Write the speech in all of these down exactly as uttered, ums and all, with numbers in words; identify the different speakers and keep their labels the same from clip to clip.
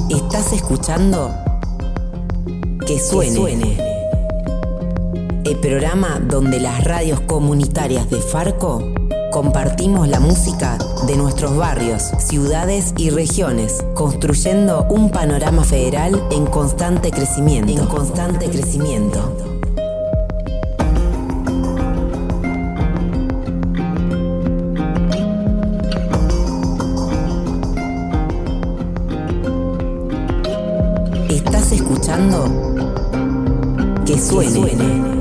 Speaker 1: Estás escuchando Que Suene. Que Suene. El programa donde las radios comunitarias de Farco compartimos la música de nuestros barrios, ciudades y regiones, construyendo un panorama federal en constante crecimiento. En constante crecimiento. Estás escuchando Que Suene. Que Suene.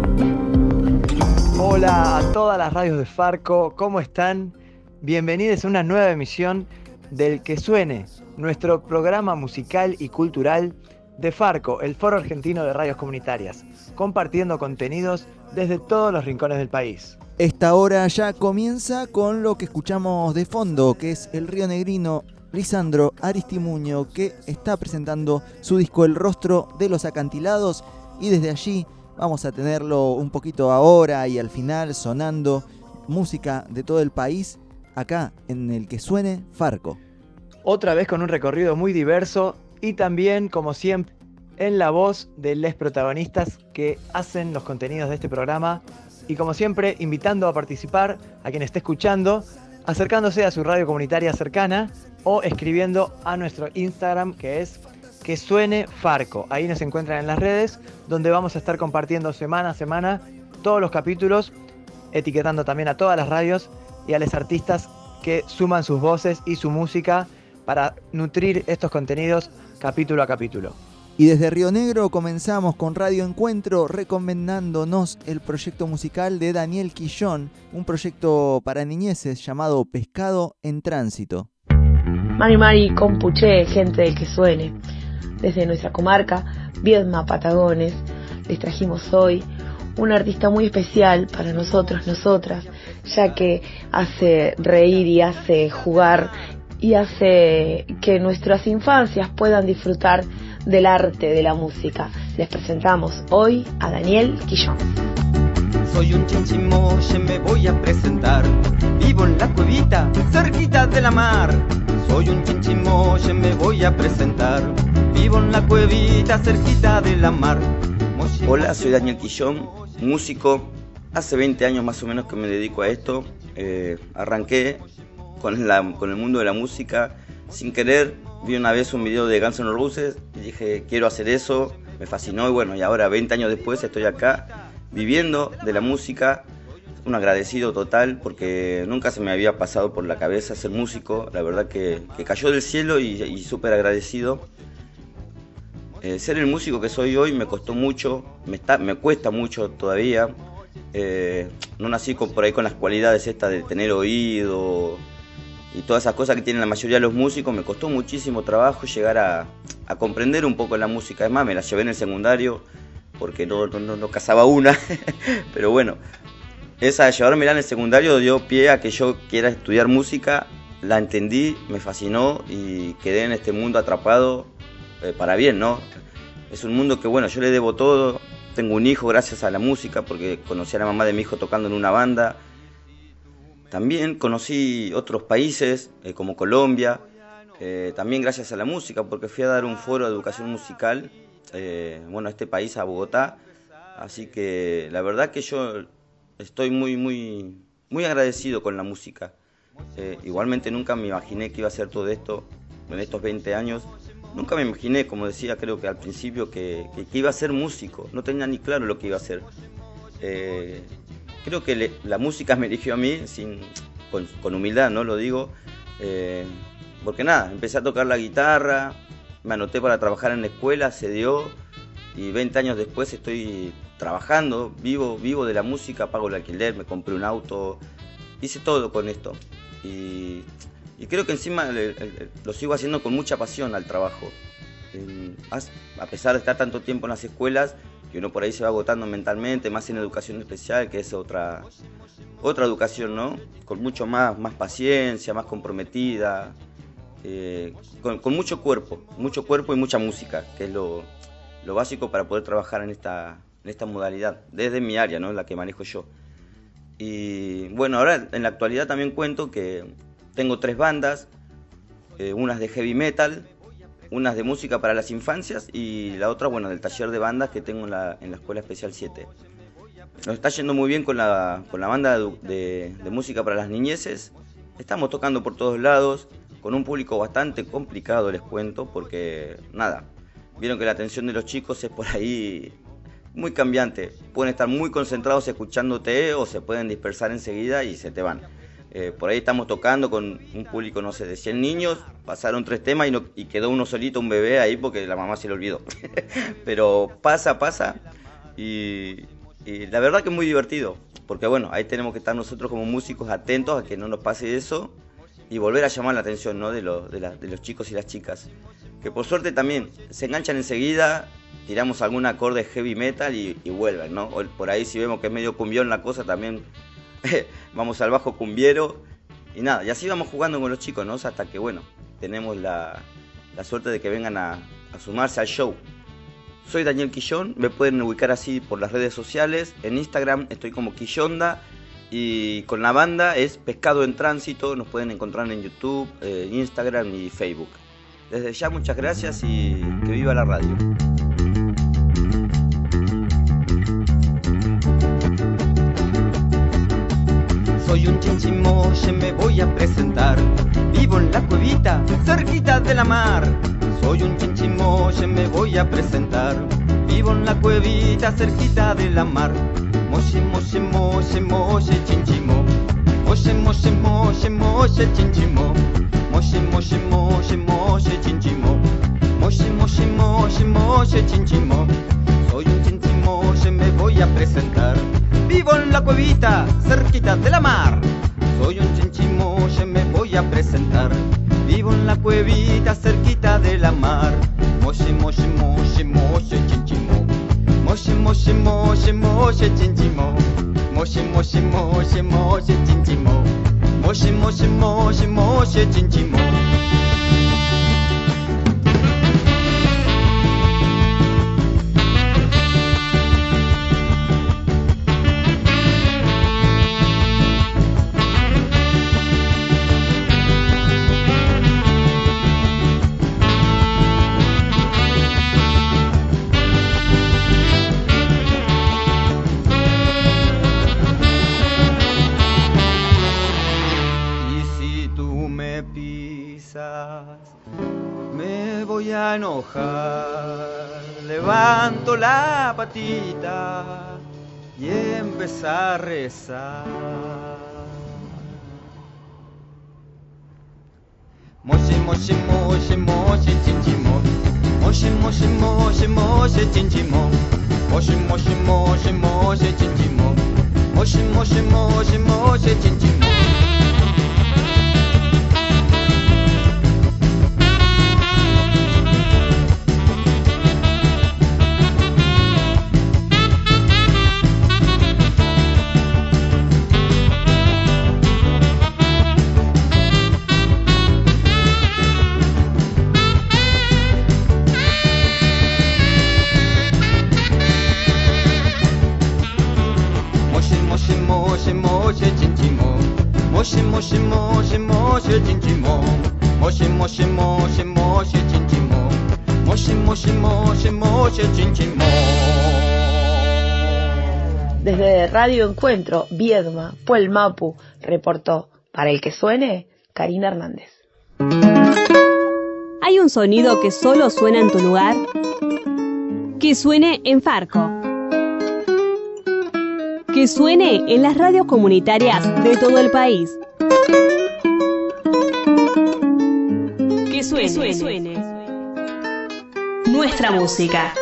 Speaker 2: Hola a todas las radios de Farco, ¿cómo están? Bienvenidos a una nueva emisión del Que Suene, nuestro programa musical y cultural de Farco, el Foro Argentino de Radios Comunitarias, compartiendo contenidos desde todos los rincones del país.
Speaker 3: Esta hora ya comienza con lo que escuchamos de fondo, que es el rionegrino Lisandro Aristimuño, que está presentando su disco El Rostro de los Acantilados, y desde allí vamos a tenerlo un poquito ahora y al final sonando música de todo el país, acá en el Que Suene Farco.
Speaker 2: Otra vez con un recorrido muy diverso y también, como siempre, en la voz de los protagonistas que hacen los contenidos de este programa, y como siempre, invitando a participar a quien esté escuchando, acercándose a su radio comunitaria cercana o escribiendo a nuestro Instagram, que es Que Suene Farco. Ahí nos encuentran en las redes, donde vamos a estar compartiendo semana a semana todos los capítulos, etiquetando también a todas las radios y a los artistas que suman sus voces y su música para nutrir estos contenidos capítulo a capítulo.
Speaker 3: Y desde Río Negro comenzamos con Radio Encuentro, recomendándonos el proyecto musical de Daniel Quillón, un proyecto para niñeces llamado Pescado en Tránsito.
Speaker 4: Mari Mari Compuché, gente del Que Suene. Desde nuestra comarca, Viedma, Patagones, les trajimos hoy un artista muy especial para nosotros, nosotras, ya que hace reír y hace jugar y hace que nuestras infancias puedan disfrutar del arte de la música. Les presentamos hoy a Daniel Quillón.
Speaker 5: Soy un chinchimoye, me voy a presentar. Vivo en la cuevita, cerquita de la mar. Soy un chinchimoye, me voy a presentar. Vivo en la cuevita, cerquita de la mar.
Speaker 6: Hola, soy Daniel Quillón, músico. Hace veinte años más o menos que me dedico a esto. Eh, arranqué con, la, con el mundo de la música sin querer. Vi una vez un video de Guns N' Roses y dije, quiero hacer eso. Me fascinó y bueno, y ahora veinte años después estoy acá viviendo de la música. Un agradecido total porque nunca se me había pasado por la cabeza ser músico. La verdad que, que cayó del cielo y, y súper agradecido. Eh, ser el músico que soy hoy me costó mucho, me, está, me cuesta mucho todavía. Eh, no nací con, por ahí con las cualidades estas de tener oído y todas esas cosas que tienen la mayoría de los músicos. Me costó muchísimo trabajo llegar a, a comprender un poco la música. Es más, me la llevé en el secundario porque no, no, no, no cazaba una. Pero bueno, esa de llevármela en el secundario dio pie a que yo quiera estudiar música. La entendí, me fascinó y quedé en este mundo atrapado. Eh, para bien, ¿no? Es un mundo que, bueno, yo le debo todo. Tengo un hijo gracias a la música porque conocí a la mamá de mi hijo tocando en una banda. También conocí otros países eh, como Colombia, eh, también gracias a la música porque fui a dar un foro de educación musical, eh, bueno, a este país, a Bogotá. Así que la verdad que yo estoy muy, muy, muy agradecido con la música. Eh, igualmente nunca me imaginé que iba a hacer todo esto en estos veinte años. Nunca me imaginé, como decía creo que al principio, que, que, que iba a ser músico. No tenía ni claro lo que iba a hacer. Eh, creo que le, la música me eligió a mí, sin, con, con humildad, ¿no? Lo digo. Eh, porque nada, empecé a tocar la guitarra, me anoté para trabajar en la escuela, se dio. Y veinte años después estoy trabajando, vivo, vivo de la música, pago el alquiler, me compré un auto. Hice todo con esto. Y... Y creo que encima el, el, el, lo sigo haciendo con mucha pasión al trabajo. Eh, a pesar de estar tanto tiempo en las escuelas, que uno por ahí se va agotando mentalmente, más en educación especial, que es otra, otra educación, ¿no? Con mucho más, más paciencia, más comprometida, eh, con, con mucho cuerpo, mucho cuerpo y mucha música, que es lo, lo básico para poder trabajar en esta, en esta modalidad, desde mi área, ¿no? La que manejo yo. Y bueno, ahora en la actualidad también cuento que tengo tres bandas, eh, unas de heavy metal, unas de música para las infancias y la otra, bueno, del taller de bandas que tengo en la, en la Escuela Especial siete. Nos está yendo muy bien con la, con la banda de, de, de música para las niñeces. Estamos tocando por todos lados, con un público bastante complicado, les cuento, porque nada, vieron que la atención de los chicos es por ahí muy cambiante. Pueden estar muy concentrados escuchándote o se pueden dispersar enseguida y se te van. Eh, por ahí estamos tocando con un público, no sé, de cien niños, pasaron tres temas y, no, y quedó uno solito, un bebé ahí porque la mamá se le olvidó. Pero pasa, pasa y, y la verdad que es muy divertido, porque bueno, ahí tenemos que estar nosotros como músicos atentos a que no nos pase eso y volver a llamar la atención, ¿no? de, lo, de, la, de los chicos y las chicas, que por suerte también se enganchan enseguida, tiramos algún acorde heavy metal y, y vuelven, ¿no? O por ahí si vemos que es medio cumbión la cosa también vamos al bajo cumbiero y nada, y así vamos jugando con los chicos, ¿no? Hasta que bueno, tenemos la, la suerte de que vengan a, a sumarse al show. Soy Daniel Quillón, me pueden ubicar así por las redes sociales, en Instagram estoy como Quillonda y con la banda es Pescado en Tránsito, nos pueden encontrar en YouTube, eh, Instagram y Facebook. Desde ya muchas gracias y que viva la radio.
Speaker 5: Soy un chinchimoye, me voy a presentar. Vivo en la cuevita, cerquita de la mar. Soy un chinchimoye, me voy a presentar. Vivo en la cuevita, cerquita de la mar. Moye, moye, moye, moye, chinchimo. Moye, moye, moye, moye, chinchimo. Moye, moye, moye, moye, chinchimo. Moye, moye, moye, moye, chinchimo. Soy un chinchimoye, me voy a presentar. Vivo en la cuevita, cerquita de la mar. Soy un chinchimoye, me voy a presentar. Vivo en la cuevita, cerquita de la mar. Moye, moye, moye, moye, chinchimo. Moye, moye, moye, moye, chinchimo. Moye, moye, moye, moye, chinchimo. Moye, moye, moye, moye, chinchimo. Me voy a enojar, levanto la patita y empezar a rezar. Moye, moye, moye, moye, chinchimo. Moye, moye, moye, moye, chinchimo. Moye, moye, moye, moye, chinchimo. Moye, moye, moye, moye, chinchimo. Moye, moye, moye, moye, chinchimo. Moye, moye, moye, moye, chinchimo. Moye, moye, moye, moye, chinchimo.
Speaker 4: Desde Radio Encuentro, Viedma, Puel Mapu, reportó para el que suene, Karina Hernández.
Speaker 7: ¿Hay un sonido que solo suena en tu lugar? Que suene en Farco. Que suene en las radios comunitarias de todo el país. Que suene, que suene. Nuestra música.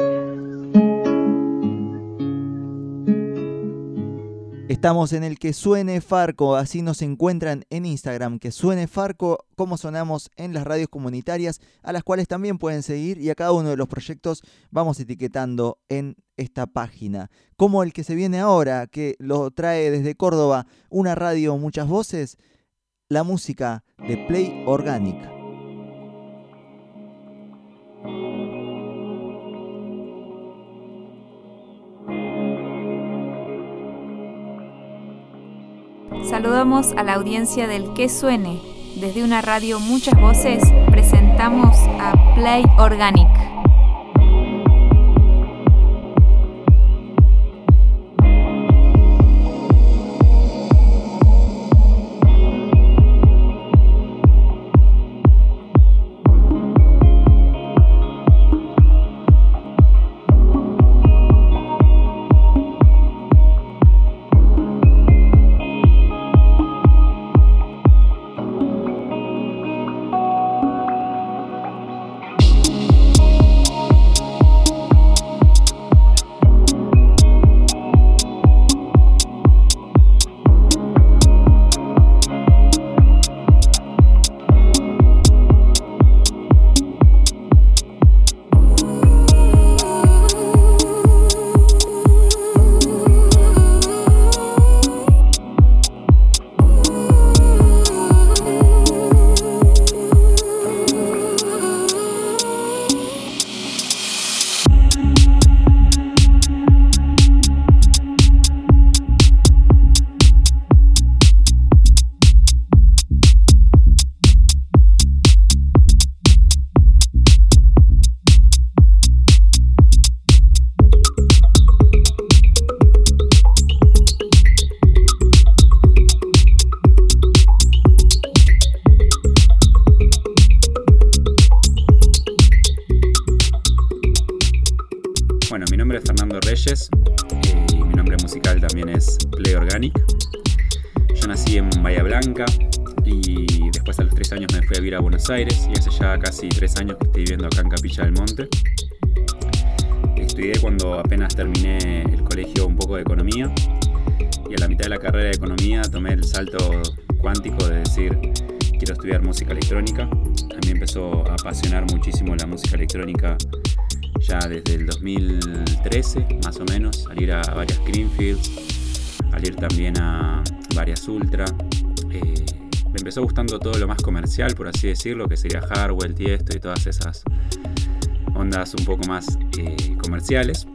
Speaker 3: Estamos en el Que Suene Farco, así nos encuentran en Instagram, Que Suene Farco, como sonamos en las radios comunitarias, a las cuales también pueden seguir, y a cada uno de los proyectos vamos etiquetando en esta página. Como el que se viene ahora, que lo trae desde Córdoba, una radio, muchas voces, la música de Play Organic.
Speaker 8: Saludamos a la audiencia del Que Suene, desde una radio Muchas Voces, presentamos a Play Organic.
Speaker 9: Aires, y hace ya casi tres años que estoy viviendo acá en Capilla del Monte. Estudié cuando apenas terminé el colegio un poco de economía, y a la mitad de la carrera de economía tomé el salto cuántico de decir quiero estudiar música electrónica. A mí me empezó a apasionar muchísimo la música electrónica ya desde el dos mil trece más o menos, salir a varias Greenfields, salir también a varias Ultra. eh, Me empezó gustando todo lo más comercial, por así decirlo, que sería Hardwell, Tiesto y todas esas ondas un poco más eh, comerciales.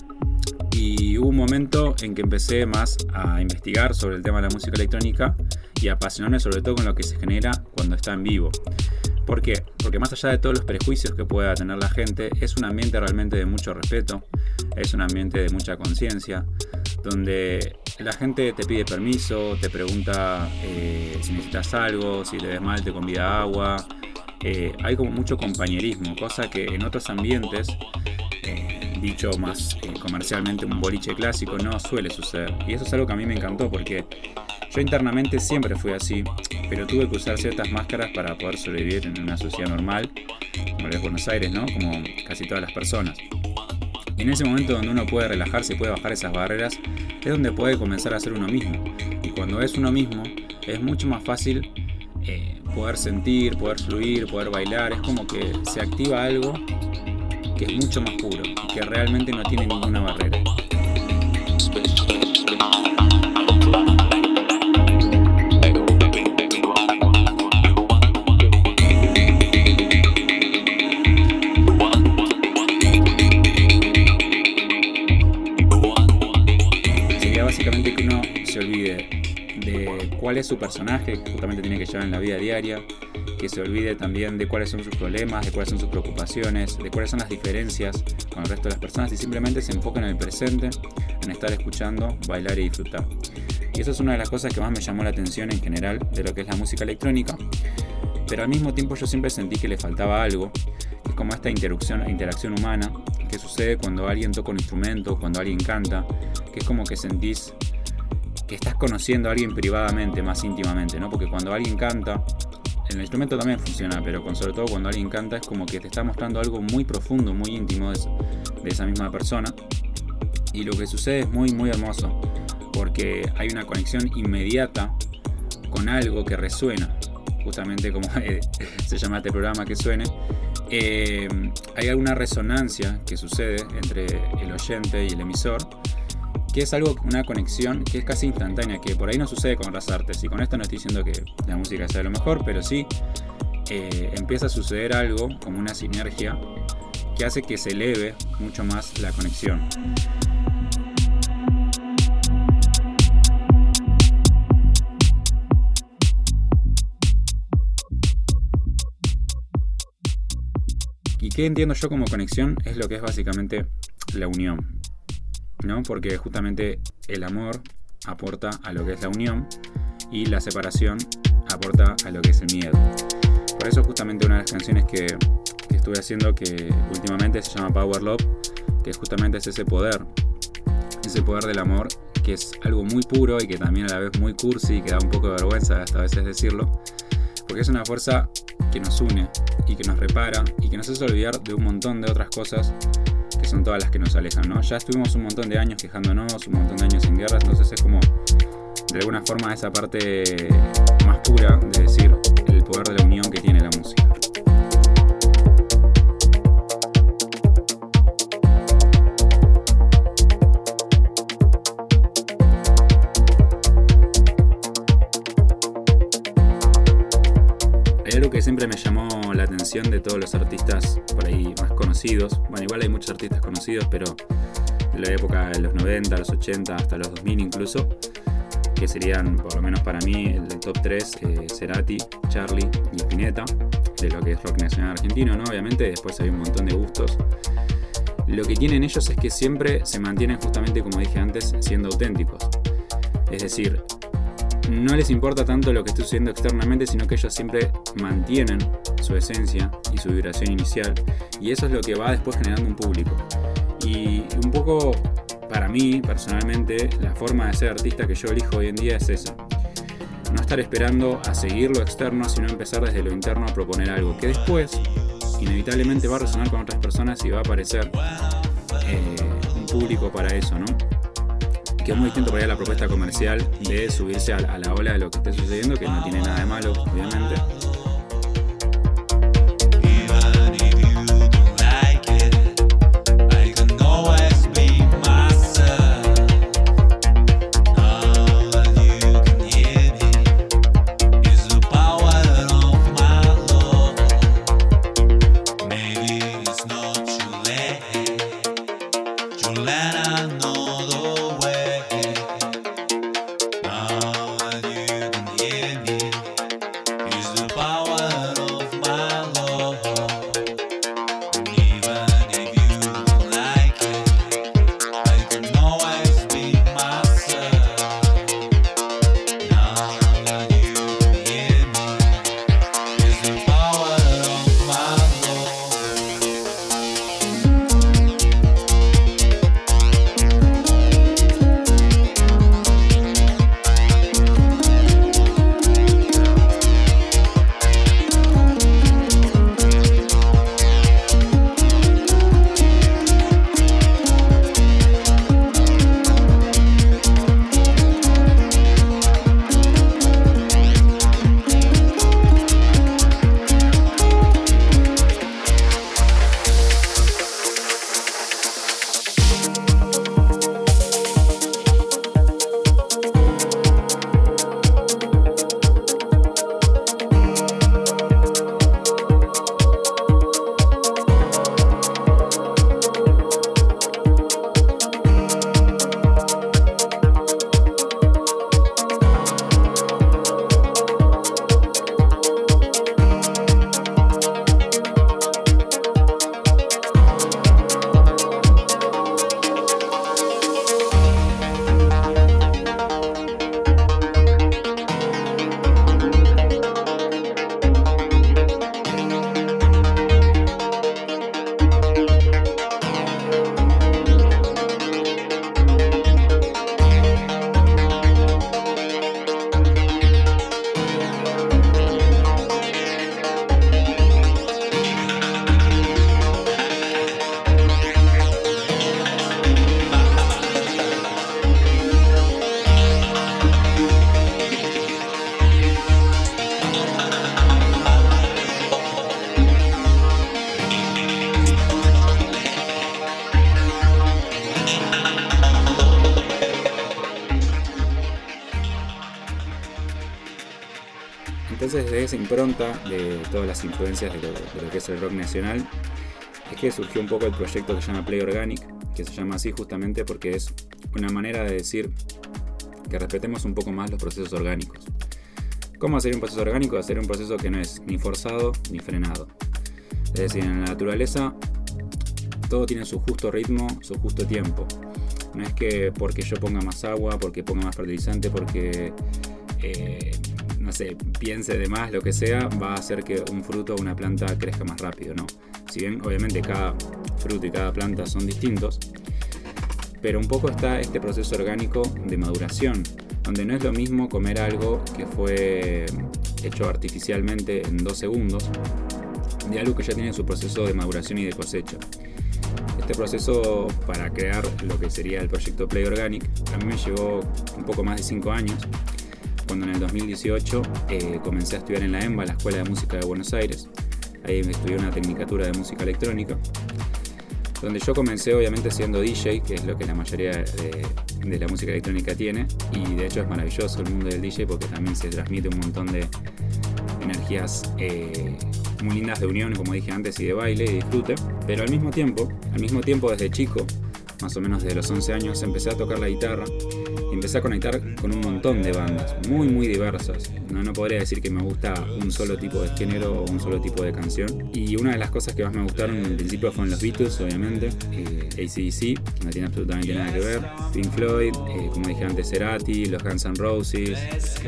Speaker 9: Y hubo un momento en que empecé más a investigar sobre el tema de la música electrónica y a apasionarme sobre todo con lo que se genera cuando está en vivo. ¿Por qué? Porque más allá de todos los prejuicios que pueda tener la gente, es un ambiente realmente de mucho respeto, es un ambiente de mucha conciencia, donde la gente te pide permiso, te pregunta eh, si necesitas algo, si te ves mal te convida agua. Eh, hay como mucho compañerismo, cosa que en otros ambientes, eh, dicho más eh, comercialmente un boliche clásico, no suele suceder. Y eso es algo que a mí me encantó, porque yo internamente siempre fui así, pero tuve que usar ciertas máscaras para poder sobrevivir en una sociedad normal, como es Buenos Aires, ¿no? Como casi todas las personas. Y en ese momento donde uno puede relajarse y puede bajar esas barreras, es donde puede comenzar a ser uno mismo. Y cuando es uno mismo, es mucho más fácil eh, poder sentir, poder fluir, poder bailar. Es como que se activa algo que es mucho más puro y que realmente no tiene ninguna barrera. Básicamente que uno se olvide de cuál es su personaje, que justamente tiene que llevar en la vida diaria, que se olvide también de cuáles son sus problemas, de cuáles son sus preocupaciones, de cuáles son las diferencias con el resto de las personas, y simplemente se enfoque en el presente, en estar escuchando, bailar y disfrutar. Y eso es una de las cosas que más me llamó la atención en general de lo que es la música electrónica, pero al mismo tiempo yo siempre sentí que le faltaba algo, que es como esta interacción, interacción humana que sucede cuando alguien toca un instrumento, cuando alguien canta, que es como que sentís que estás conociendo a alguien privadamente, más íntimamente, ¿no? Porque cuando alguien canta, en el instrumento también funciona, pero con, sobre todo cuando alguien canta es como que te está mostrando algo muy profundo, muy íntimo de, de esa misma persona. Y lo que sucede es muy, muy hermoso, porque hay una conexión inmediata con algo que resuena, justamente como eh, se llama este programa, Que Suene. Eh, hay alguna resonancia que sucede entre el oyente y el emisor, que es algo, una conexión que es casi instantánea, que por ahí no sucede con otras artes. Y con esto no estoy diciendo que la música sea lo mejor, pero sí eh, empieza a suceder algo como una sinergia que hace que se eleve mucho más la conexión. ¿Y qué entiendo yo como conexión? Es lo que es básicamente la unión, ¿no? Porque justamente el amor aporta a lo que es la unión y la separación aporta a lo que es el miedo. Por eso justamente una de las canciones que, que estuve haciendo que últimamente se llama Power Love, que justamente es ese poder, ese poder del amor, que es algo muy puro y que también a la vez muy cursi y que da un poco de vergüenza hasta a veces decirlo, porque es una fuerza que nos une y que nos repara y que nos hace olvidar de un montón de otras cosas que son todas las que nos alejan, ¿no? Ya estuvimos un montón de años quejándonos, un montón de años en guerras, entonces es como de alguna forma esa parte más pura de decir el poder de la unión que tiene la música. Hay algo que siempre me llamó la atención de todos los artistas por ahí más conocidos. Bueno, igual hay muchos artistas conocidos, pero de la época de los noventa, los ochenta, hasta los dos mil incluso, que serían, por lo menos para mí, el del top tres, eh, Cerati, Charly y Spinetta, de lo que es rock nacional argentino, ¿no? Obviamente, después hay un montón de gustos. Lo que tienen ellos es que siempre se mantienen justamente, como dije antes, siendo auténticos. Es decir, no les importa tanto lo que esté sucediendo externamente, sino que ellos siempre mantienen su esencia y su vibración inicial, y eso es lo que va después generando un público. Y un poco, para mí, personalmente, la forma de ser artista que yo elijo hoy en día es esa. No estar esperando a seguir lo externo, sino empezar desde lo interno a proponer algo que después, inevitablemente, va a resonar con otras personas y va a aparecer eh, un público para eso, ¿no? Que es muy distinto por ahí a la propuesta comercial de subirse a, a la ola de lo que esté sucediendo, que no tiene nada de malo, obviamente. Entonces, desde esa impronta de todas las influencias de lo, de lo que es el rock nacional, es que surgió un poco el proyecto que se llama Play Organic, que se llama así justamente porque es una manera de decir que respetemos un poco más los procesos orgánicos. ¿Cómo hacer un proceso orgánico? Hacer un proceso que no es ni forzado ni frenado. Es decir, en la naturaleza todo tiene su justo ritmo, su justo tiempo. No es que porque yo ponga más agua, porque ponga más fertilizante, porque eh, no sé, piense de más, lo que sea, va a hacer que un fruto o una planta crezca más rápido, no. Si bien obviamente cada fruto y cada planta son distintos, pero un poco está este proceso orgánico de maduración, donde no es lo mismo comer algo que fue hecho artificialmente en dos segundos, de algo que ya tiene su proceso de maduración y de cosecha. Este proceso para crear lo que sería el proyecto Play Organic a mí me llevó un poco más de cinco años, cuando en el dos mil dieciocho eh, comencé a estudiar en la EMBA, la Escuela de Música de Buenos Aires. Ahí estudié una tecnicatura de música electrónica, donde yo comencé obviamente siendo D J, que es lo que la mayoría de, de la música electrónica tiene, y de hecho es maravilloso el mundo del D J porque también se transmite un montón de energías eh, muy lindas de unión, como dije antes, y de baile y disfrute. Pero al mismo tiempo, al mismo tiempo desde chico, más o menos desde los once años, empecé a tocar la guitarra y empecé a conectar con un montón de bandas, muy muy diversas. No, no podría decir que me gusta un solo tipo de género o un solo tipo de canción. Y una de las cosas que más me gustaron en principio fueron los Beatles, obviamente, eh, A C D C, que no tiene absolutamente nada que ver, Pink Floyd, eh, como dije antes, Cerati, los Guns N' Roses.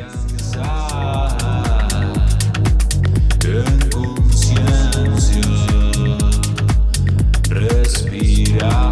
Speaker 10: En conciencia, respirar.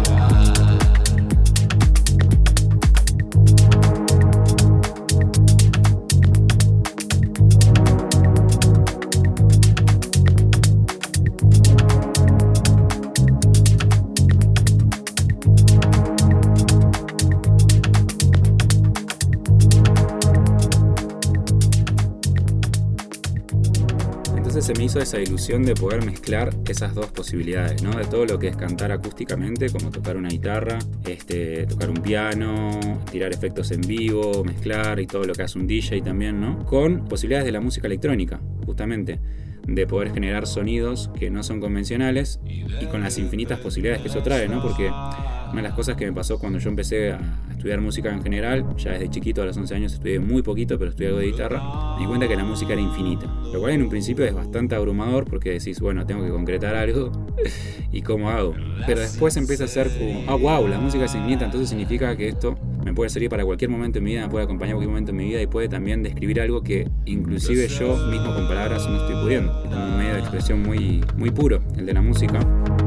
Speaker 9: Se me hizo esa ilusión de poder mezclar esas dos posibilidades, ¿no? De todo lo que es cantar acústicamente, como tocar una guitarra, este, tocar un piano, tirar efectos en vivo, mezclar y todo lo que hace un D J también, ¿no? Con posibilidades de la música electrónica, justamente, de poder generar sonidos que no son convencionales y con las infinitas posibilidades que eso trae, ¿no? Porque una de las cosas que me pasó cuando yo empecé a estudiar música en general, ya desde chiquito a los once años estudié muy poquito, pero estudié algo de guitarra, me di cuenta que la música era infinita, lo cual en un principio es bastante abrumador porque decís, bueno, tengo que concretar algo y cómo hago, pero después empieza a ser como, ah, wow, la música es infinita, entonces significa que esto me puede servir para cualquier momento en mi vida, me puede acompañar en cualquier momento en mi vida y puede también describir algo que inclusive yo mismo con palabras no estoy pudiendo. Es como un medio de expresión muy, muy puro, el de la música.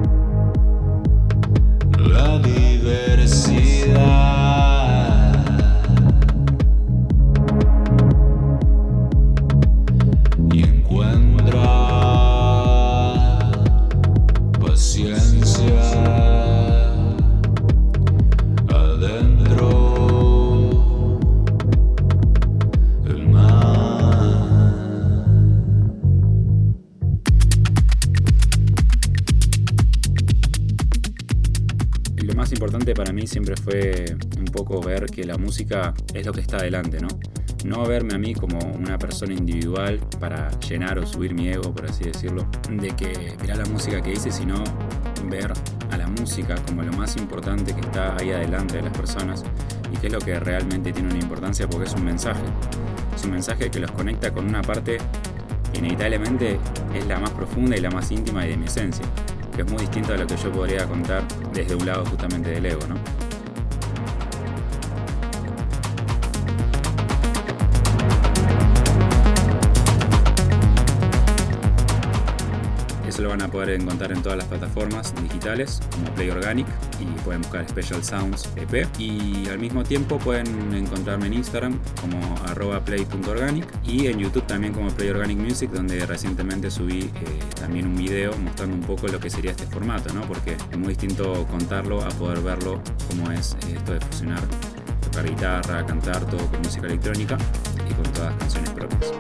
Speaker 10: La diversidad y encuentra paciencia adentro del mar.
Speaker 9: Lo más importante para mí siempre fue un poco ver que la música es lo que está adelante, ¿no? No verme a mí como una persona individual para llenar o subir mi ego, por así decirlo, de que mirá la música que hice, sino ver a la música como lo más importante que está ahí adelante de las personas y que es lo que realmente tiene una importancia porque es un mensaje. Es un mensaje que los conecta con una parte que inevitablemente es la más profunda y la más íntima de mi esencia, que es muy distinto a lo que yo podría contar desde un lado justamente del ego, ¿no? Eso lo van a poder encontrar en todas las plataformas digitales como Play Organic y pueden buscar Special Sounds E P y al mismo tiempo pueden encontrarme en Instagram como arroba play punto organic y en YouTube también como Play Organic Music, donde recientemente subí eh, también un video mostrando un poco lo que sería este formato, ¿no? Porque es muy distinto contarlo a poder verlo cómo es eh, esto de fusionar, tocar guitarra, cantar, todo con música electrónica y con todas canciones propias.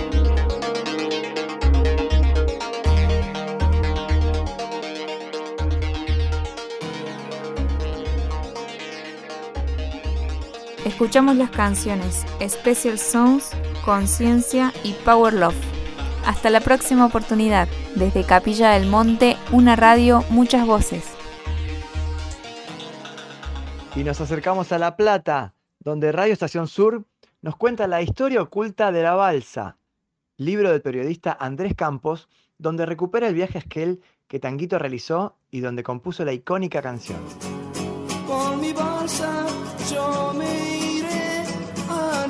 Speaker 8: Escuchamos las canciones Special Sounds, Conciencia y Power Love. Hasta la próxima oportunidad. Desde Capilla del Monte, una radio, muchas voces.
Speaker 2: Y nos acercamos a La Plata, donde Radio Estación Sur nos cuenta la historia oculta de la balsa. libro del periodista Andrés Campos, donde recupera el viaje a Esquel que Tanguito realizó y donde compuso la icónica canción.
Speaker 11: Con mi balsa yo me iré a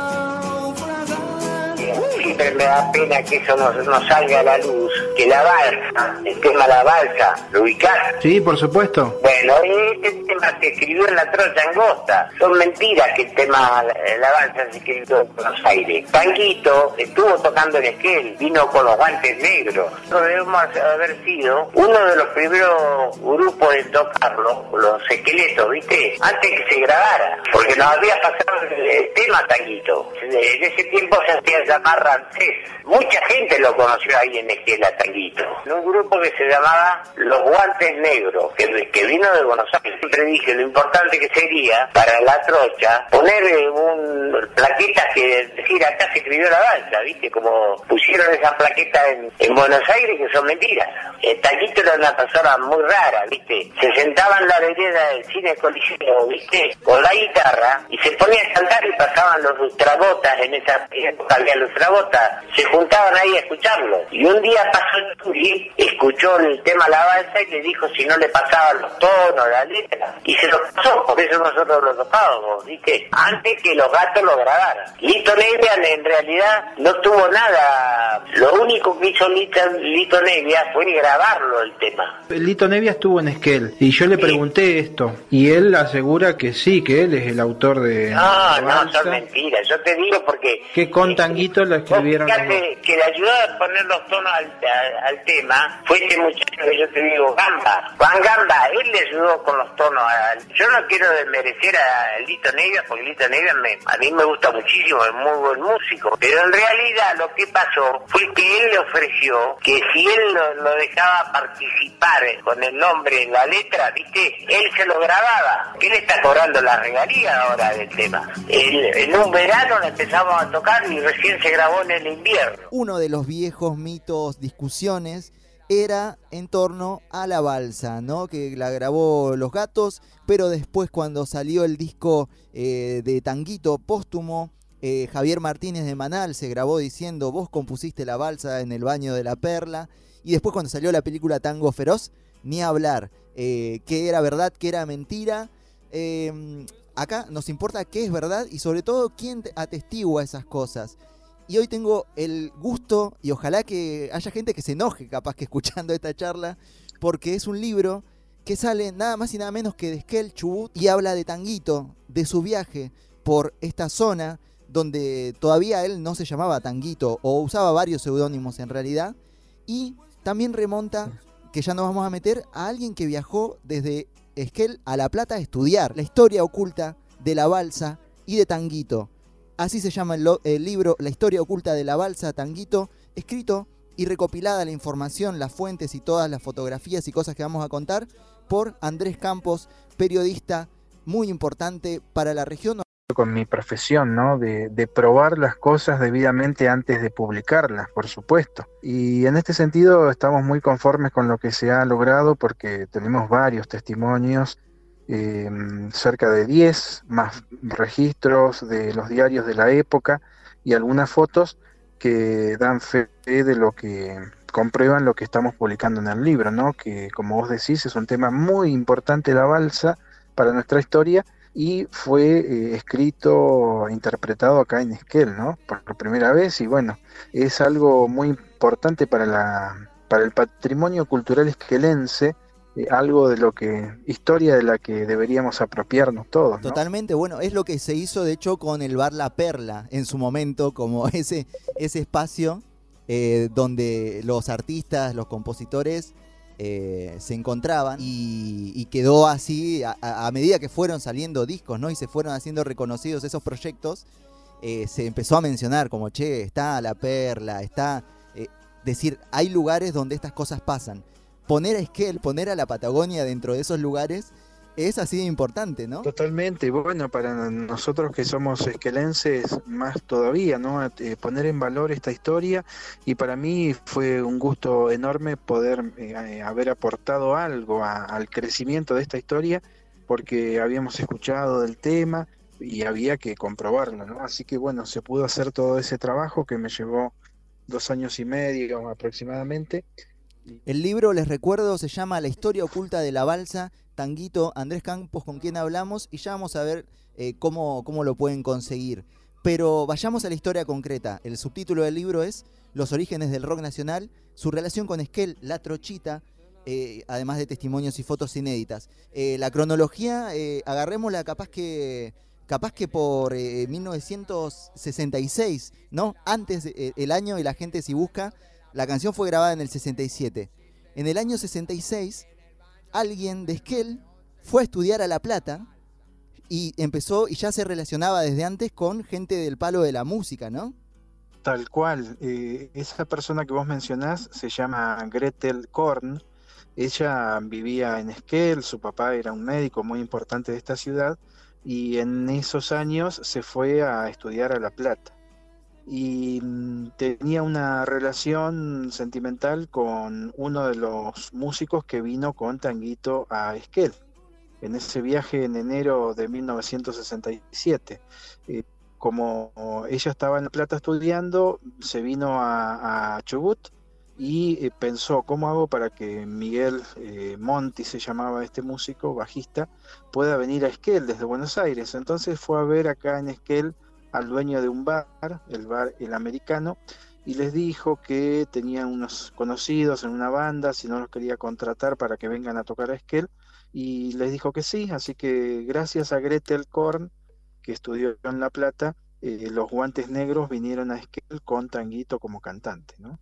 Speaker 11: naufragar.
Speaker 12: Siempre me da pena que eso no, no salga a la luz, que la balsa, el tema La Balsa, ¿lo ubicás?
Speaker 13: Sí, por supuesto.
Speaker 12: Bueno, este tema se escribió en la Trocha Angosta. Son mentiras que el tema La Balsa se escribió en Buenos Aires. Tanguito estuvo tocando en Esquel, vino con los Guantes Negros. Nosotros debemos haber sido uno de los primeros grupos en tocarlo, los esqueletos, ¿viste? Antes que se grabara, porque nos había pasado el tema Tanguito. En ese tiempo se hacía llamar Rancés. Mucha gente lo conoció ahí en Esquel a Tanguito. En un grupo que se llamaba Los Guantes Negros, que, que vino de Buenos Aires. Siempre dije lo importante que sería para la Trocha poner eh, un plaquetas que decir acá se escribió La Balsa, ¿viste? Como pusieron esas plaquetas en, en Buenos Aires, que son mentiras. El Tanguito era una persona muy rara, ¿viste? Se sentaba en la vereda del cine Coliseo, ¿viste? Con la guitarra y se ponía a cantar y pasaban los lustrabotas. En esa época había lustrabotas. Se juntaban ahí a escucharlo. Y un día pasó el Turi, escuchó el tema La Balsa y le dijo si no le pasaban los tonos, la letra. Y se lo pasó, por eso nosotros lo tocábamos, ¿viste? Antes que los Gatos lo grabaran. Lito Nevia en realidad no tuvo nada. Lo único que hizo Lito, Lito Nevia fue grabarlo el tema.
Speaker 13: Lito Nevia estuvo en Esquel y yo le sí. pregunté esto y él asegura que sí, que él es el autor de
Speaker 12: No, no, son mentiras. Yo te digo porque
Speaker 13: que con Tanguito lo escribieron.
Speaker 12: Fíjate que le ayudó a poner los tonos al, al, al tema fue ese muchacho que yo te digo, Gamba. Juan Gamba, él le ayudó con los tonos. Al, yo no quiero desmerecer a Lito Nevia porque Lito Nevia me, a mí me gusta muchísimo, es muy buen músico. Pero en realidad lo que pasó fue que él le ofreció que si él lo, lo dejaba participar con el nombre en la letra, ¿viste? Él se lo grababa. Él está cobrando la regalía ahora del tema. El, en un verano lo empezamos a tocar y recién se grabó en el invierno.
Speaker 3: Uno de los viejos mitos, discusiones, era en torno a La Balsa, ¿no? Que la grabó Los Gatos, pero después cuando salió el disco eh, de Tanguito póstumo, eh, Javier Martínez de Manal se grabó diciendo vos compusiste La Balsa en el baño de la Perla, y después cuando salió la película Tango Feroz, ni hablar, eh, qué era verdad, qué era mentira. Eh, acá nos importa qué es verdad y sobre todo quién atestigua esas cosas. Y hoy tengo el gusto, y ojalá que haya gente que se enoje capaz que escuchando esta charla, porque es un libro que sale nada más y nada menos que de Esquel, Chubut, y habla de Tanguito, de su viaje por esta zona donde todavía él no se llamaba Tanguito, o usaba varios seudónimos en realidad, y también remonta, que ya nos vamos a meter, a alguien que viajó desde Esquel a La Plata a estudiar la historia oculta de La Balsa y de Tanguito. Así se llama el, lo, el libro La historia oculta de La Balsa, Tanguito, escrito y recopilada la información, las fuentes y todas las fotografías y cosas que vamos a contar por Andrés Campos, periodista muy importante para la región.
Speaker 13: Con mi profesión, ¿no? De, de probar las cosas debidamente antes de publicarlas, por supuesto. Y en este sentido estamos muy conformes con lo que se ha logrado porque tenemos varios testimonios. Eh, cerca de diez más registros de los diarios de la época y algunas fotos que dan fe de lo que comprueban lo que estamos publicando en el libro, ¿no? Que como vos decís es un tema muy importante, La Balsa, para nuestra historia y fue eh, escrito e interpretado acá en Esquel, ¿no? Por primera vez y bueno, es algo muy importante para, la, para el patrimonio cultural esquelense. Algo de lo que, historia de la que deberíamos apropiarnos todos, ¿no?
Speaker 3: Totalmente, bueno, es lo que se hizo de hecho con el bar La Perla en su momento, como ese, ese espacio eh, donde los artistas, los compositores eh, se encontraban y, y quedó así a, a medida que fueron saliendo discos, ¿no? Y se fueron haciendo reconocidos esos proyectos, eh, se empezó a mencionar como, che, está La Perla, está, eh, decir, hay lugares donde estas cosas pasan. Poner a Esquel, poner a la Patagonia dentro de esos lugares es así de importante, ¿no?
Speaker 13: Totalmente, bueno, para nosotros que somos esquelenses más todavía, ¿no? Eh, poner en valor esta historia y para mí fue un gusto enorme poder eh, haber aportado algo a, al crecimiento de esta historia porque habíamos escuchado del tema y había que comprobarlo, ¿no? Así que bueno, se pudo hacer todo ese trabajo que me llevó dos años y medio aproximadamente.
Speaker 3: El libro, les recuerdo, se llama La historia oculta de la balsa. Tanguito, Andrés Campos, con quien hablamos, y ya vamos a ver eh, cómo, cómo lo pueden conseguir. Pero vayamos a la historia concreta. El subtítulo del libro es Los orígenes del rock nacional, su relación con Esquel, La Trochita, eh, además de testimonios y fotos inéditas. Eh, la cronología, eh, agarrémosla capaz que... capaz que por eh, mil novecientos sesenta y seis, ¿no? Antes eh, el año, y la gente si busca, la canción fue grabada en el sesenta y siete. En el año sesenta y seis, alguien de Esquel fue a estudiar a La Plata y empezó, y ya se relacionaba desde antes con gente del palo de la música, ¿no?
Speaker 13: Tal cual. Eh, esa persona que vos mencionás se llama Gretel Korn. Ella vivía en Esquel, su papá era un médico muy importante de esta ciudad, y en esos años se fue a estudiar a La Plata. Y mm, tenía una relación sentimental con uno de los músicos que vino con Tanguito a Esquel, en ese viaje en enero de mil novecientos sesenta y siete. Eh, como ella estaba en La Plata estudiando, se vino a, a Chubut y eh, pensó, ¿cómo hago para que Miguel eh, Monti, se llamaba este músico, bajista, pueda venir a Esquel desde Buenos Aires? Entonces fue a ver acá en Esquel al dueño de un bar, el bar El Americano, y les dijo que tenían unos conocidos en una banda, si no los quería contratar para que vengan a tocar a Esquel, y les dijo que sí. Así que gracias a Gretel Korn, que estudió en La Plata, eh, los Guantes Negros vinieron a Esquel con Tanguito como cantante, ¿no?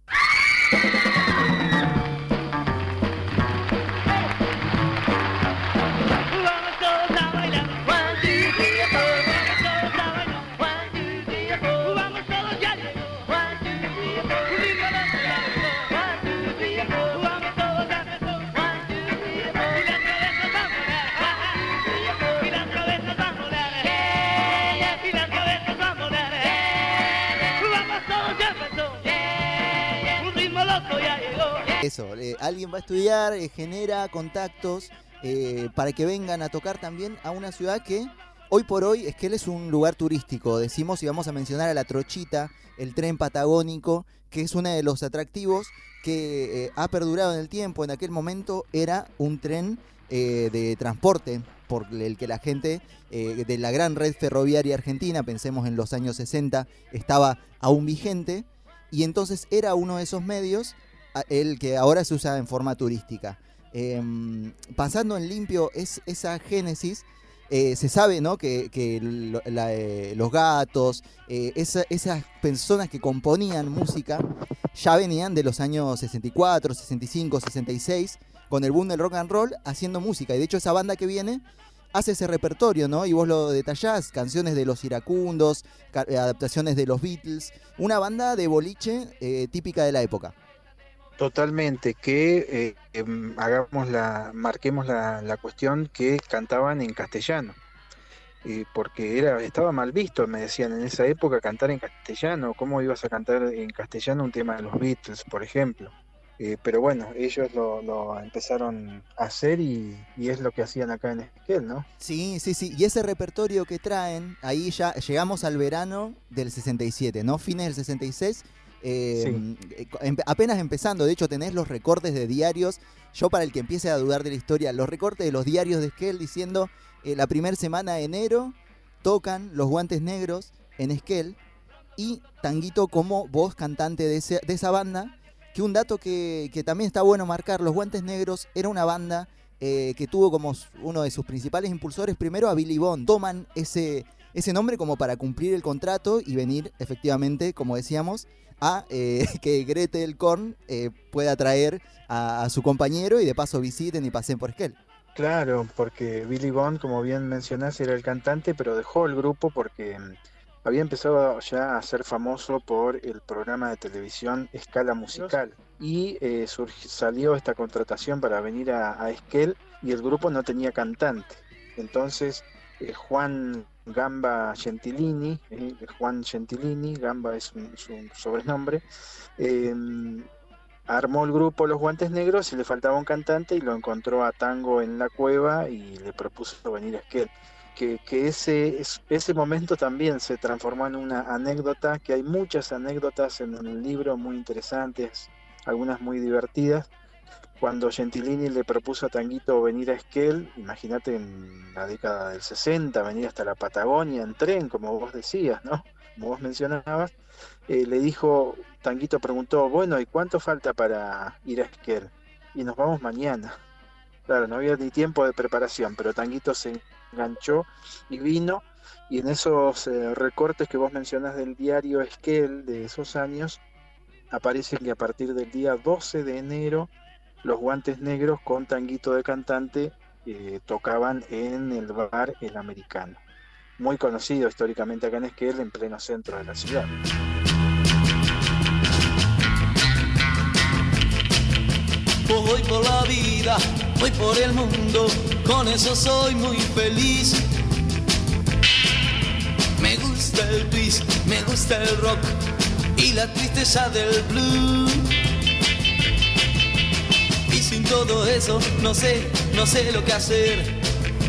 Speaker 3: Eso, eh, alguien va a estudiar, eh, genera contactos eh, para que vengan a tocar también a una ciudad que hoy por hoy Esquel es un lugar turístico. Decimos, y vamos a mencionar a La Trochita, el tren patagónico, que es uno de los atractivos que eh, ha perdurado en el tiempo. En aquel momento era un tren eh, de transporte por el que la gente eh, de la gran red ferroviaria argentina, pensemos en los años sesenta, estaba aún vigente, y entonces era uno de esos medios el que ahora se usa en forma turística. Eh, pasando en limpio es esa génesis, eh, se sabe, ¿no?, que, que lo, la, eh, los Gatos, eh, esa, esas personas que componían música ya venían de los años sesenta y cuatro, sesenta y cinco, sesenta y seis, con el boom del rock and roll, haciendo música. Y de hecho esa banda que viene hace ese repertorio, ¿no? Y vos lo detallás, canciones de Los Iracundos, adaptaciones de los Beatles, una banda de boliche eh, típica de la época.
Speaker 13: Totalmente, que eh, eh, hagamos la, marquemos la, la cuestión que cantaban en castellano, eh, porque era, estaba mal visto, me decían en esa época, cantar en castellano. ¿Cómo ibas a cantar en castellano un tema de los Beatles, por ejemplo? Eh, pero bueno, ellos lo, lo empezaron a hacer y, y es lo que hacían acá en Esquel, ¿no?
Speaker 3: Sí, sí, sí, y ese repertorio que traen, ahí ya llegamos al verano del sesenta y siete, ¿no? Fines del sesenta y seis. Eh, sí. em, apenas empezando, de hecho tenés los recortes de diarios. Yo, para el que empiece a dudar de la historia, los recortes de los diarios de Esquel diciendo eh, la primera semana de enero tocan los Guantes Negros en Esquel, y Tanguito como voz cantante de, ese, de esa banda. Que un dato que, que también está bueno marcar, los Guantes Negros era una banda eh, que tuvo como uno de sus principales impulsores primero a Billy Bond. Toman ese, ese nombre como para cumplir el contrato y venir efectivamente, como decíamos, a eh, que Gretel Korn eh, pueda traer a, a su compañero y de paso visiten y pasen por Esquel.
Speaker 13: Claro, porque Billy Bond, como bien mencionás, era el cantante, pero dejó el grupo porque había empezado ya a ser famoso por el programa de televisión Escala Musical, y eh, surgió, salió esta contratación para venir a, a Esquel, y el grupo no tenía cantante. Entonces eh, Juan Gamba Gentilini, eh, Juan Gentilini, Gamba es un, su sobrenombre, eh, armó el grupo Los Guantes Negros y le faltaba un cantante, y lo encontró a Tango en la cueva y le propuso venir a Esquel. que, que ese, ese momento también se transformó en una anécdota, que hay muchas anécdotas en el libro muy interesantes, algunas muy divertidas. Cuando Gentilini le propuso a Tanguito venir a Esquel, imagínate en la década del sesenta, venir hasta la Patagonia en tren, como vos decías, ¿no? Como vos mencionabas, eh, le dijo, Tanguito preguntó, bueno, ¿y cuánto falta para ir a Esquel? Y nos vamos mañana. Claro, no había ni tiempo de preparación, pero Tanguito se enganchó y vino, y en esos eh, recortes que vos mencionás del diario Esquel de esos años, aparece que a partir del día doce de enero, los Guantes Negros con Tanguito de cantante eh, tocaban en el bar El Americano, muy conocido históricamente acá en Esquel, en pleno centro de la ciudad.
Speaker 11: Voy por la vida, voy por el mundo, con eso soy muy feliz. Me gusta el twist, me gusta el rock y la tristeza del blues. Y sin todo eso, no sé, no sé lo que hacer.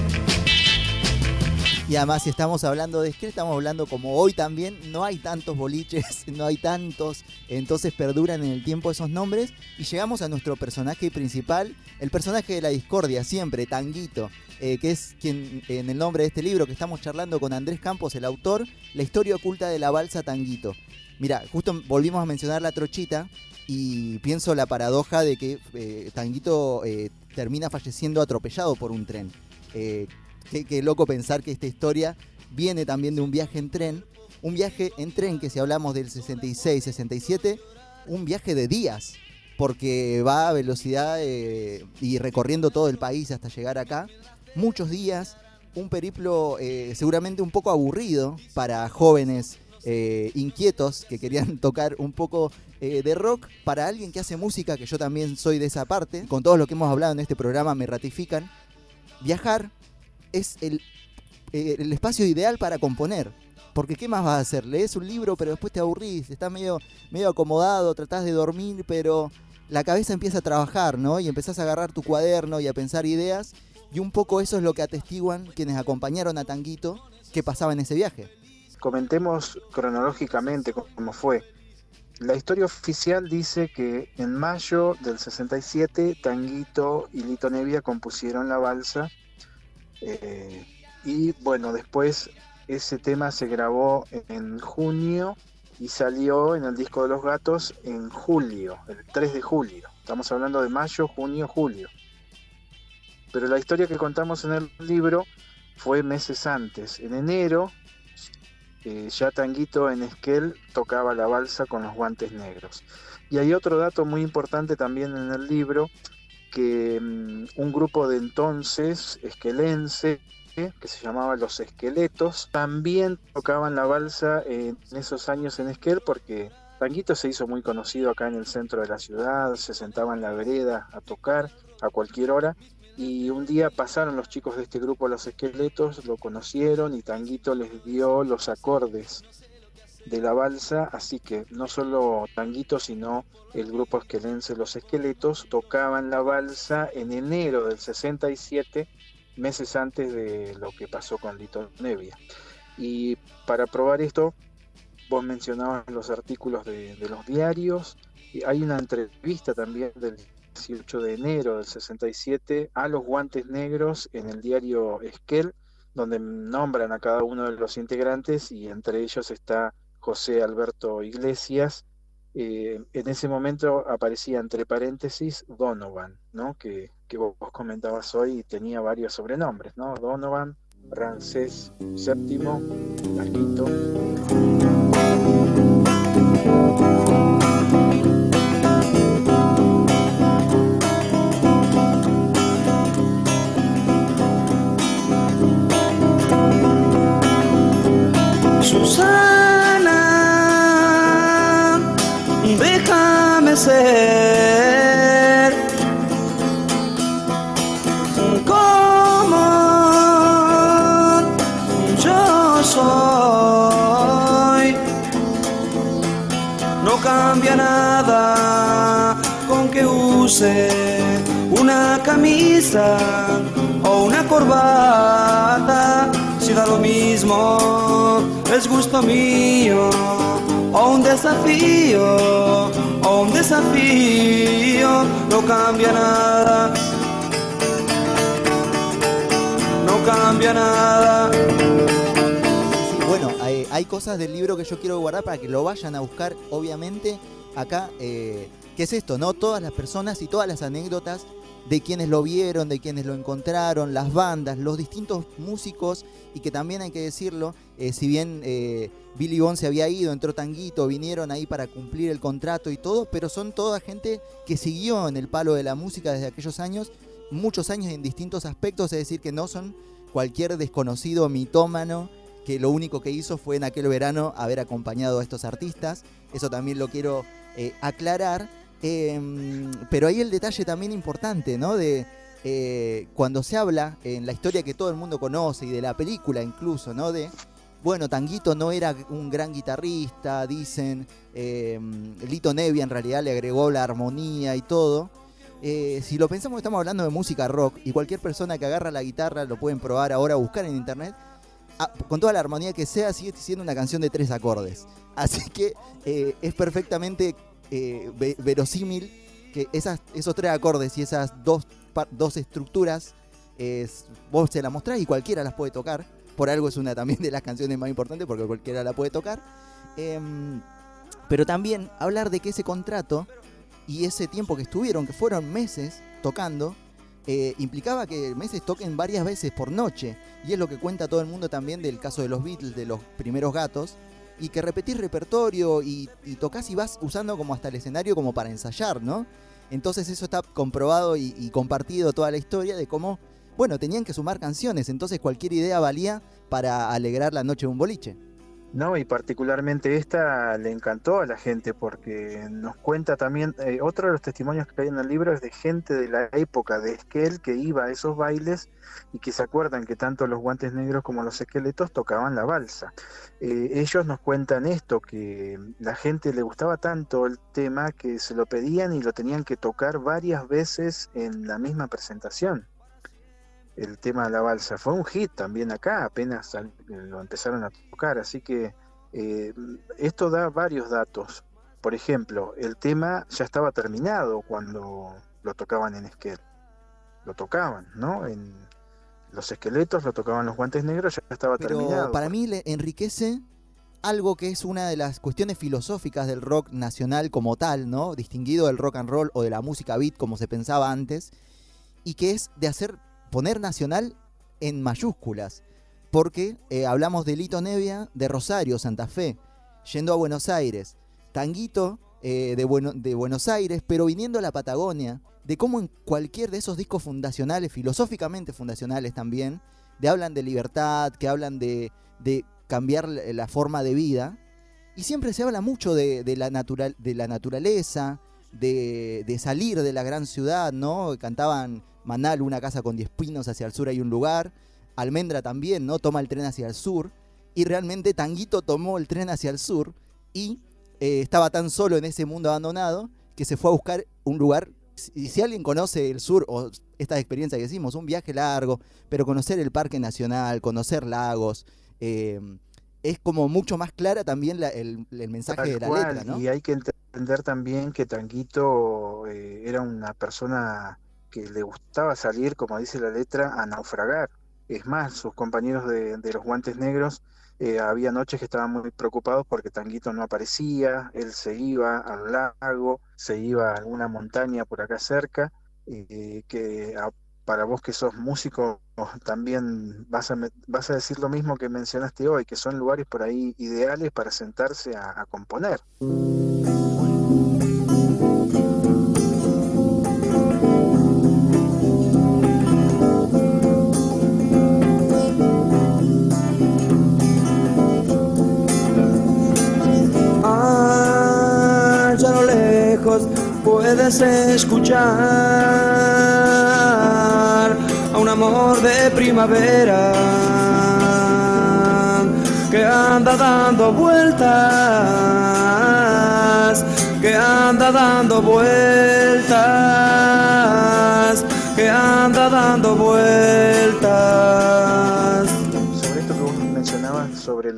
Speaker 3: Y además, si estamos hablando de Esquel, estamos hablando como hoy también, no hay tantos boliches, no hay tantos, entonces perduran en el tiempo esos nombres. Y llegamos a nuestro personaje principal, el personaje de la discordia siempre, Tanguito, eh, que es quien en el nombre de este libro que estamos charlando con Andrés Campos, el autor, La historia oculta de la balsa Tanguito. Mira, justo volvimos a mencionar la trochita y pienso la paradoja de que eh, Tanguito eh, termina falleciendo atropellado por un tren. Eh, Qué, qué loco pensar que esta historia viene también de un viaje en tren, un viaje en tren que si hablamos del sesenta y seis, sesenta y siete, un viaje de días, porque va a velocidad eh, y recorriendo todo el país hasta llegar acá, muchos días, un periplo eh, seguramente un poco aburrido para jóvenes eh, inquietos que querían tocar un poco eh, de rock, para alguien que hace música, que yo también soy de esa parte, con todo lo que hemos hablado en este programa me ratifican, viajar es el, eh, el espacio ideal para componer. Porque ¿qué más vas a hacer? Lees un libro pero después te aburrís, estás medio, medio acomodado, tratás de dormir, pero la cabeza empieza a trabajar, ¿no? Y empezás a agarrar tu cuaderno y a pensar ideas, y un poco eso es lo que atestiguan quienes acompañaron a Tanguito que pasaba en ese viaje.
Speaker 13: Comentemos cronológicamente cómo fue. La historia oficial dice que en mayo del sesenta y siete Tanguito y Lito Nevia compusieron la balsa. Eh, y bueno, después ese tema se grabó en junio y salió en el disco de los Gatos en julio, el tres de julio. Estamos hablando de mayo, junio, julio. Pero la historia que contamos en el libro fue meses antes. En enero, eh, ya Tanguito en Esquel tocaba la balsa con los Guantes Negros. Y hay otro dato muy importante también en el libro, que um, un grupo de entonces esquelense que se llamaba Los Esqueletos también tocaban la balsa en esos años en Esquel, porque Tanguito se hizo muy conocido acá en el centro de la ciudad, se sentaba en la vereda a tocar a cualquier hora, y un día pasaron los chicos de este grupo Los Esqueletos, lo conocieron y Tanguito les dio los acordes de la balsa, así que no solo Tanguito sino el grupo esquelense Los Esqueletos tocaban la balsa en enero del sesenta y siete, meses antes de lo que pasó con Lito Nevia. Y para probar esto, vos mencionabas los artículos de, de los diarios, y hay una entrevista también del dieciocho de enero del sesenta y siete a los Guantes Negros en el diario Esquel, donde nombran a cada uno de los integrantes y entre ellos está José Alberto Iglesias. Eh, en ese momento aparecía entre paréntesis Donovan, ¿no? que, que vos comentabas hoy, y tenía varios sobrenombres, ¿no? Donovan, Ramsés séptimo, Larguito.
Speaker 11: Susana, déjame ser como yo soy. No cambia nada con que use una camisa o una corbata. si da lo mismo, es gusto mío, o un desafío, o un desafío, no cambia nada, no cambia nada.
Speaker 3: Bueno, hay, hay cosas del libro que yo quiero guardar para que lo vayan a buscar, obviamente, acá, eh, ¿qué es esto, no? Todas las personas y todas las anécdotas de quienes lo vieron, de quienes lo encontraron, las bandas, los distintos músicos, y que también hay que decirlo, eh, si bien eh, Billy Bond se había ido, entró Tanguito, vinieron ahí para cumplir el contrato y todo, pero son toda gente que siguió en el palo de la música desde aquellos años, muchos años en distintos aspectos, es decir, que no son cualquier desconocido mitómano que lo único que hizo fue en aquel verano haber acompañado a estos artistas. Eso también lo quiero eh, aclarar. Eh, pero hay el detalle también importante, ¿no? De eh, cuando se habla en la historia que todo el mundo conoce y de la película incluso, ¿no? De, bueno, Tanguito no era un gran guitarrista, dicen, eh, Lito Nebbia en realidad le agregó la armonía y todo. Eh, si lo pensamos, estamos hablando de música rock y cualquier persona que agarra la guitarra, lo pueden probar ahora, buscar en internet, ah, con toda la armonía que sea, sigue siendo una canción de tres acordes. Así que eh, es perfectamente eh, ve- verosímil que esas, esos tres acordes y esas dos, dos estructuras, eh, vos se las mostrás y cualquiera las puede tocar. Por algo es una también de las canciones más importantes, porque cualquiera la puede tocar. Eh, pero también hablar de que ese contrato y ese tiempo que estuvieron, que fueron meses tocando, eh, implicaba que meses toquen varias veces por noche. Y es lo que cuenta todo el mundo también del caso de los Beatles, de los primeros Gatos. Y que repetís repertorio y, y tocas y vas usando como hasta el escenario como para ensayar, ¿no? Entonces eso está comprobado y, y compartido toda la historia de cómo, bueno, tenían que sumar canciones, entonces cualquier idea valía para alegrar la noche de un boliche.
Speaker 13: No, y particularmente esta le encantó a la gente porque nos cuenta también, eh, otro de los testimonios que hay en el libro es de gente de la época de Esquel que iba a esos bailes y que se acuerdan que tanto los Guantes Negros como los Esqueletos tocaban la balsa. Eh, ellos nos cuentan esto, que la gente le gustaba tanto el tema que se lo pedían y lo tenían que tocar varias veces en la misma presentación. El tema de la balsa fue un hit también acá, apenas sal, lo empezaron a tocar, así que eh, esto da varios datos. Por ejemplo, el tema ya estaba terminado cuando lo tocaban en Esquel, lo tocaban, ¿no? En los Esqueletos lo tocaban los Guantes Negros, ya estaba
Speaker 3: Pero
Speaker 13: terminado.
Speaker 3: para mí le enriquece algo que es una de las cuestiones filosóficas del rock nacional como tal, ¿no? Distinguido del rock and roll o de la música beat como se pensaba antes, y que es de hacer poner nacional en mayúsculas, porque eh, hablamos de Lito Nebbia de Rosario, Santa Fe, yendo a Buenos Aires, Tanguito eh, de, bueno, de Buenos Aires, pero viniendo a la Patagonia, de cómo en cualquier de esos discos fundacionales, filosóficamente fundacionales también, de hablan de libertad, que hablan de, de cambiar la forma de vida, y siempre se habla mucho de, de, la, natural, de la naturaleza, de, de salir de la gran ciudad, ¿no? Cantaban Manal, una casa con diez pinos, hacia el sur hay un lugar. Almendra también, ¿no? Toma el tren hacia el sur. Y realmente Tanguito tomó el tren hacia el sur y eh, estaba tan solo en ese mundo abandonado que se fue a buscar un lugar. Y si alguien conoce el sur, o esta experiencia que hicimos, un viaje largo, pero conocer el Parque Nacional, conocer lagos, eh, es como mucho más clara también la, el, el mensaje
Speaker 13: Tal
Speaker 3: de la
Speaker 13: cual,
Speaker 3: letra, ¿no?
Speaker 13: Y hay que entender también que Tanguito eh, era una persona que le gustaba salir, como dice la letra, a naufragar. Es más, sus compañeros de, de los Guantes Negros, eh, había noches que estaban muy preocupados porque Tanguito no aparecía, él se iba al lago, se iba a alguna montaña por acá cerca, eh, que a, para vos que sos músico también vas a, vas a decir lo mismo que mencionaste hoy, que son lugares por ahí ideales para sentarse a, a componer.
Speaker 11: Puedes escuchar a un amor de primavera que anda dando vueltas, que anda dando vueltas, que anda dando vueltas.
Speaker 13: Sobre esto que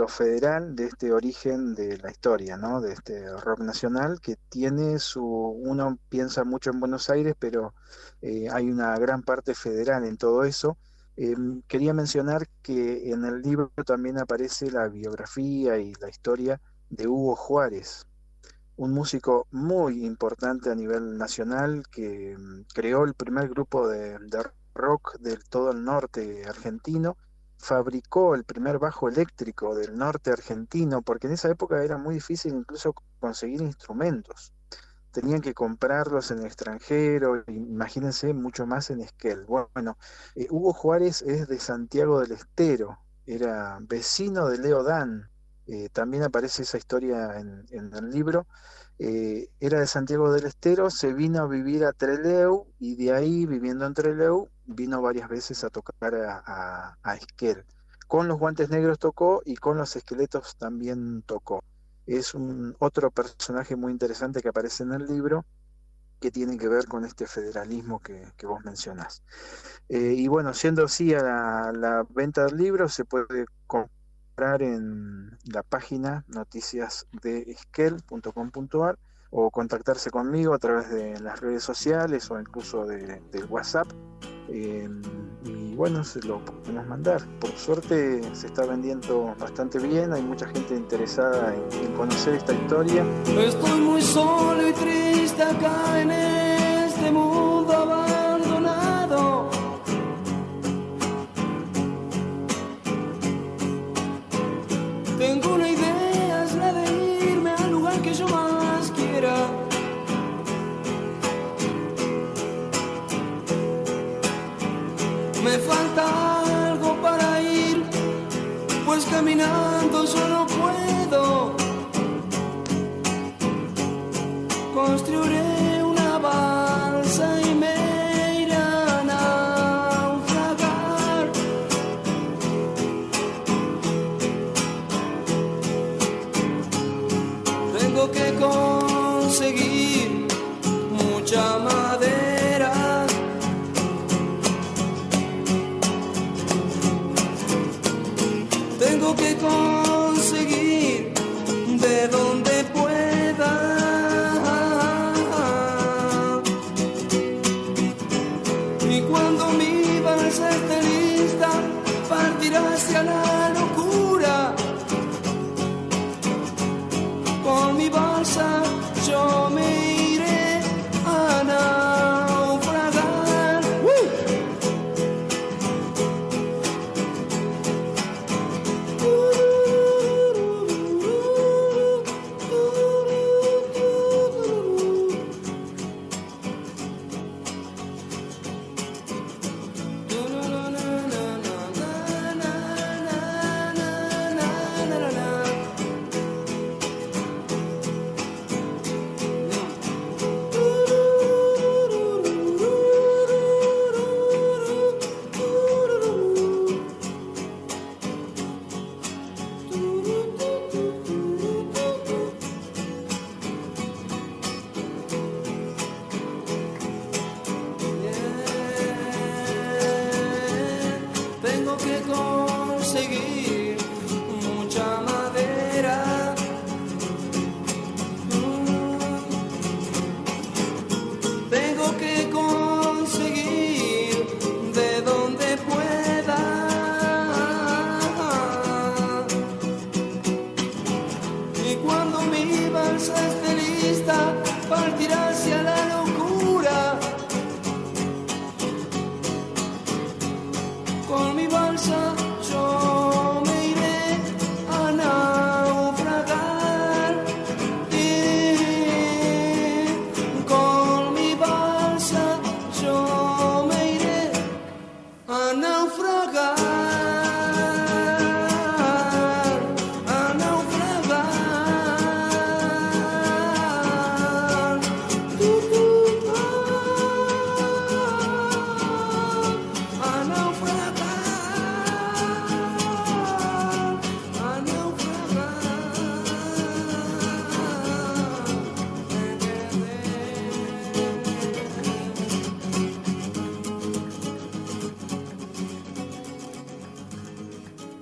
Speaker 13: federal de este origen de la historia, ¿no? De este rock nacional que tiene su, uno piensa mucho en Buenos Aires, pero eh, hay una gran parte federal en todo eso. Eh, quería mencionar que en el libro también aparece la biografía y la historia de Hugo Juárez, un músico muy importante a nivel nacional que um, creó el primer grupo de, de rock del todo el norte argentino, fabricó el primer bajo eléctrico del norte argentino, porque en esa época era muy difícil incluso conseguir instrumentos. Tenían que comprarlos en el extranjero, imagínense, mucho más en Esquel. Bueno, eh, Hugo Juárez es de Santiago del Estero, era vecino de Leo Dan, eh, también aparece esa historia en, en el libro. Eh, era de Santiago del Estero, se vino a vivir a Trelew y de ahí, viviendo en Trelew, vino varias veces a tocar a, a, a Esquel. Con los Guantes Negros tocó y con los Esqueletos también tocó. Es un otro personaje muy interesante que aparece en el libro, que tiene que ver con este federalismo que, que vos mencionás. Eh, y bueno, siendo así a la, la venta del libro, se puede comprar en la página noticias de esquel punto com punto ar o contactarse conmigo a través de las redes sociales o incluso de, del WhatsApp. Eh, y bueno, se lo podemos mandar. Por suerte se está vendiendo bastante bien, hay mucha gente interesada en, en conocer esta historia.
Speaker 11: Estoy muy solo y triste acá en este mundo abandonado. Tengo una idea, es la de irme al lugar que yo más quiera. Me falta algo para ir, pues caminando yo no puedo. Construiré una balsa y me iré a naufragar. Tengo que conseguir mucha madera. Tengo que conseguir de donde pueda. Y cuando mi balsa esté lista, partirá hacia la locura. Con mi balsa yo me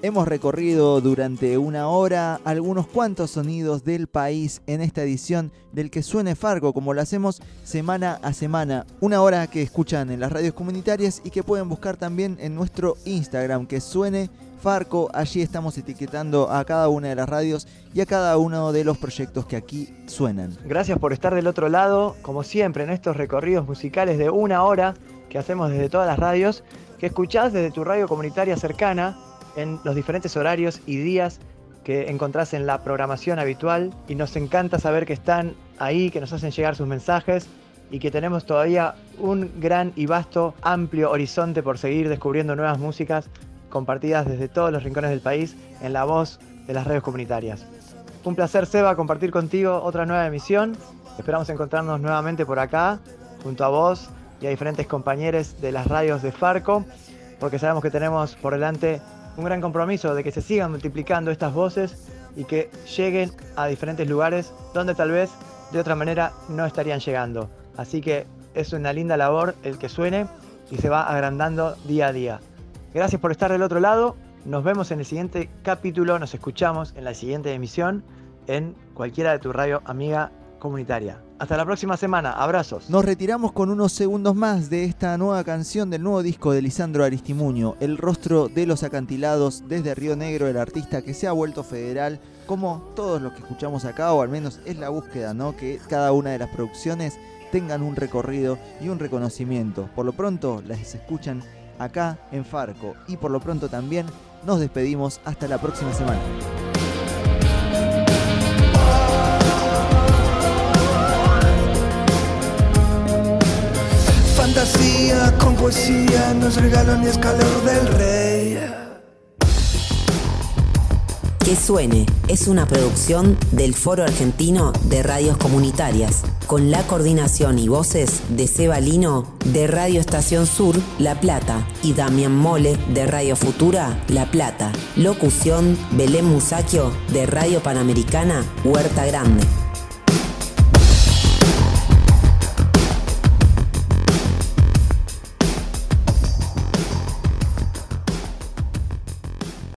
Speaker 3: Hemos recorrido durante una hora algunos cuantos sonidos del país en esta edición del Que Suene Farco, como lo hacemos semana a semana. Una hora que escuchan en las radios comunitarias y que pueden buscar también en nuestro Instagram, Que Suene Farco. Allí estamos etiquetando a cada una de las radios y a cada uno de los proyectos que aquí suenan.
Speaker 2: Gracias por estar del otro lado, como siempre, en estos recorridos musicales de una hora que hacemos desde todas las radios, que escuchás desde tu radio comunitaria cercana, en los diferentes horarios y días que encontrás en la programación habitual, y nos encanta saber que están ahí, que nos hacen llegar sus mensajes y que tenemos todavía un gran y vasto, amplio horizonte por seguir descubriendo nuevas músicas compartidas desde todos los rincones del país en la voz de las radios comunitarias. Un placer, Seba, compartir contigo otra nueva emisión. Esperamos encontrarnos nuevamente por acá, junto a vos y a diferentes compañeros de las radios de Farco, porque sabemos que tenemos por delante un gran compromiso de que se sigan multiplicando estas voces y que lleguen a diferentes lugares donde tal vez de otra manera no estarían llegando. Así que es una linda labor el que suene y se va agrandando día a día. Gracias por estar del otro lado. Nos vemos en el siguiente capítulo, nos escuchamos en la siguiente emisión en cualquiera de tu radio amiga comunitaria. Hasta la próxima semana, abrazos.
Speaker 3: Nos retiramos con unos segundos más de esta nueva canción del nuevo disco de Lisandro Aristimuño, El rostro de los acantilados, desde Río Negro, el artista que se ha vuelto federal, como todos los que escuchamos acá, o al menos es la búsqueda, ¿no? Que cada una de las producciones tengan un recorrido y un reconocimiento. Por lo pronto las escuchan acá en Farco, y por lo pronto también nos despedimos hasta la próxima semana.
Speaker 11: Fantasía con poesía, no es regalo ni es calor del rey.
Speaker 1: Que Suene es una producción del Foro Argentino de Radios Comunitarias, con la coordinación y voces de Seba Lino de Radio Estación Sur, La Plata, y Damián Mole de Radio Futura, La Plata. Locución Belén Musacchio de Radio Panamericana, Huerta Grande.